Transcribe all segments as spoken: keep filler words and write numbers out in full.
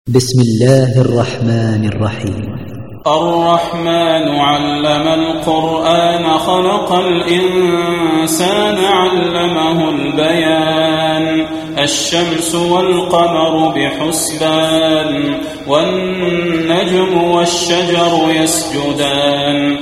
بسم الله الرحمن الرحيم. الرحمن علم القرآن خلق الإنسان علمه البيان الشمس والقمر بحسبان والنجم والشجر يسجدان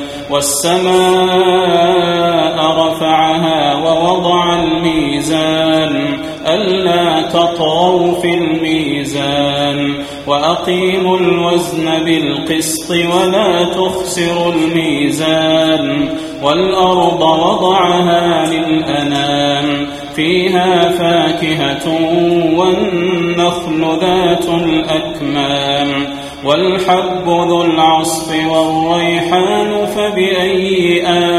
والسماء رفعها ووضع الميزان ألا تطغوا في الميزان وأقيموا الوزن بالقسط ولا تخسروا الميزان والأرض وضعها للأنام فيها فاكهة والنخل ذات الأكمام والحب ذو العصف والريحان فبأي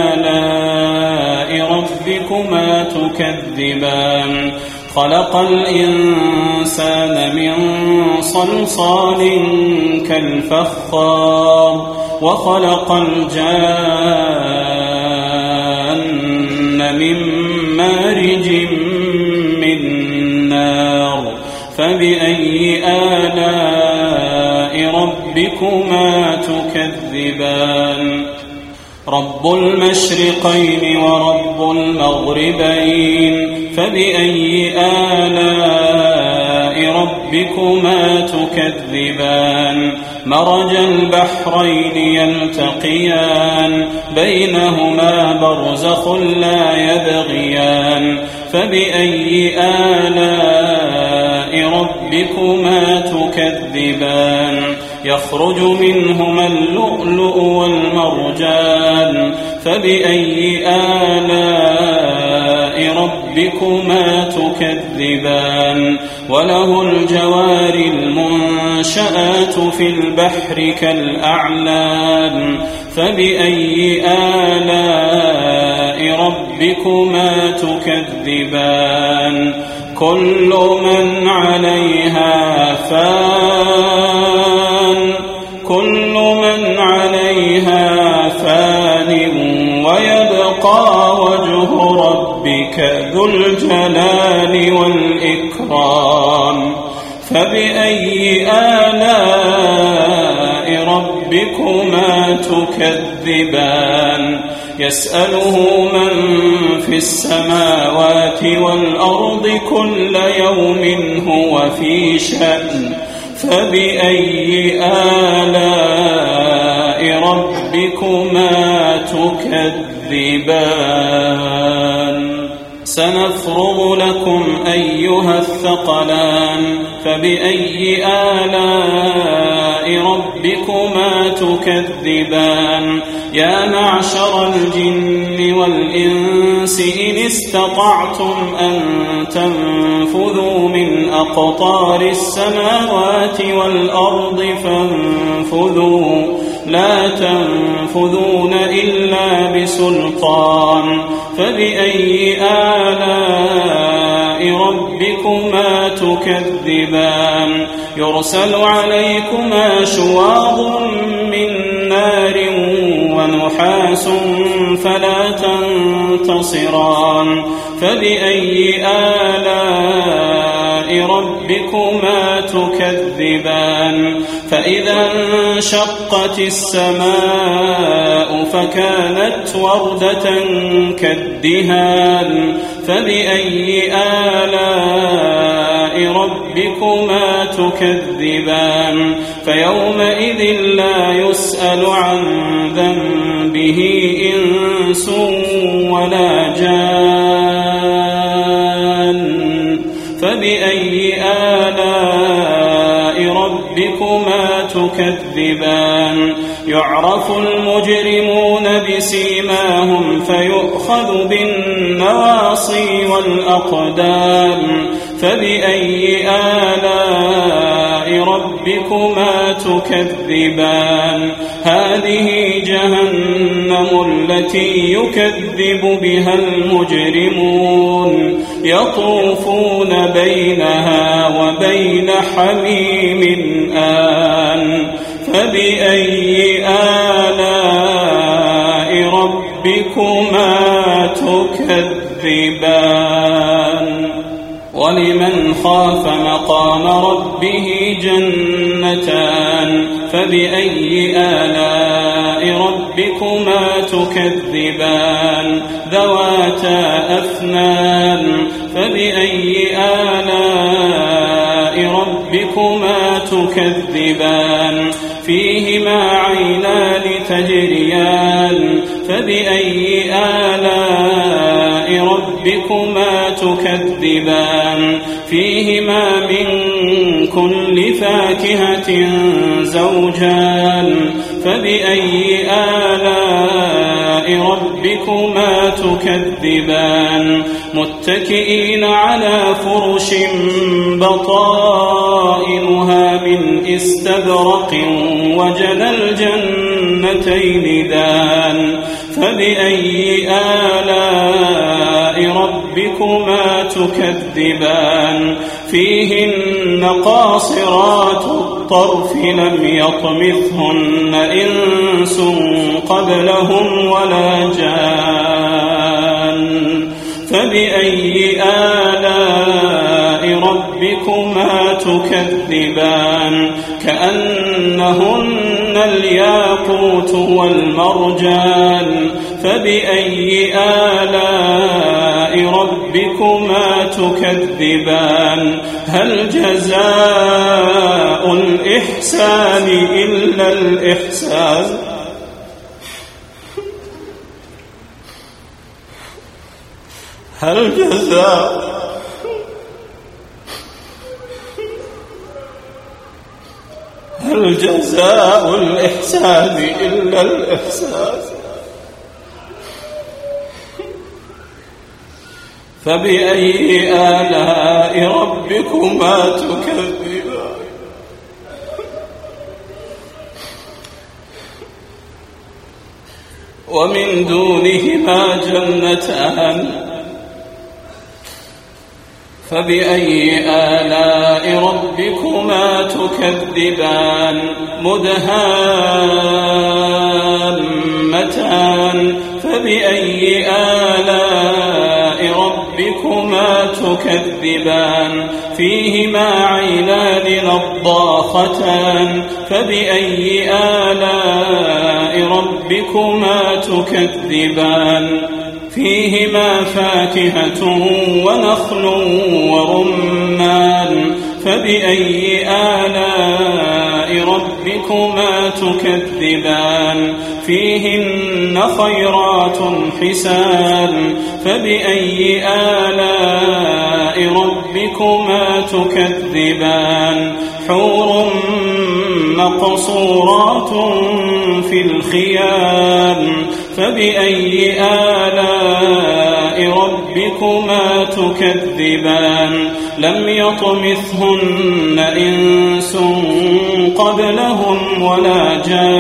آلاء ربكما تكذبان خلق الإنسان من صلصال كالفخار وخلق الجان من مارج من نار فبأي آلاء ربكما تكذبان رب المشرقين ورب المغربين فبأي آلاء ربكما تكذبان مرج البحرين يلتقيان بينهما برزخ لا يبغيان فبأي آلاء ربكما تكذبان يخرج منهما اللؤلؤ والمرجان فبأي آلاء ربكما تكذبان وله الجوار المنشآت في البحر كالأعلام فبأي آلاء ربكما تكذبان كل من عليها فان كل من عليها فان ويبقى وجه ربك ذو الجلال والإكرام فبأي آلاء ربكما تكذبان يسأله من في السماوات والأرض كل يوم هو في شأن فبأي آلاء ربكما تكذبان سنفرغ لكم أيها الثقلان فبأي آلاء ربكما تكذبان يا معشر الجن والإنس إن استطعتم أن تنفذوا من أقطار السماوات والأرض فانفذوا لا تنفذون إلا بسلطان فبأي آلاء ربكما تكذبان يرسل عليكما شواظ من نار ونحاس فلا تنتصران فبأي آلاء ربكما تكذبان فإذا انشقت السماء فكانت وردة كالدهان فبأي آلاء ربكما تكذبان فيومئذ لا يسأل عن ذنبه إنس ولا جان فبأي آلاء ربكما تكذبان يعرف المجرمون بسيماهم فيؤخذ بالنواصي والأقدام فبأي آلاء ربكما تكذبان هذه جهنم التي يكذب بها المجرمون يطوفون بينها وبين حميم آن فبأي آلاء ربكما تكذبان ولمن خاف مقام ربه جنتان فبأي آلاء ربكما تكذبان ذواتا أفنان فبأي آلاء ربكما تكذبان فيهما عينان تجريان فبأي آلاء ربكما تكذبان فيهما من كل فاكهة زوجان فبأي آلاء ربكما تكذبان متكئين على فرش بطائنها من استبرق وجنى الجنتين دان فبأي آلاء ربكما تكذبان فيهن قاصرات الطرف لم يطمثهن إنس قبلهم ولا جان فبأي آلاء ربكما تكذبان كأنهن الياقوت والمرجان فبأي آلاء ربكما تكذبان هل جزاء الإحسان إلا الإحسان هل جزاء هل جزاء الإحسان إلا الإحسان فبأي آلاء ربكما تكذبان ومن دونهما جنتان فبأي آلاء ربكما تكذبان مدهامتان فبأي آلاء ربكما تكذبان فيهما عينان نضاختان فبأي آلاء ربكما تكذبان فيهما فاكهة ونخل ورمان فبأي آلاء ربكما تكذبان فيهن خيرات حسان فبأي آلاء ربكما تكذبان حور مقصورات في الخيام فبأي آلاء ربكما تكذبان لم يطمثهن إنس قبلهم ولا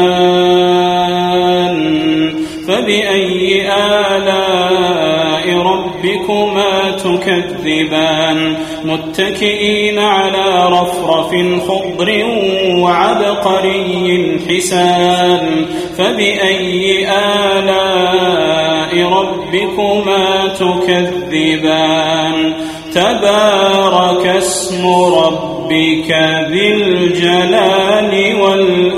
جان فبأي آلاء ربكما تكذبان متكئين على رفرف خضر وعبقري حسان فبأي آلاء ربكما تكذبان تبارك اسم ربك ذي الجلال والإكرام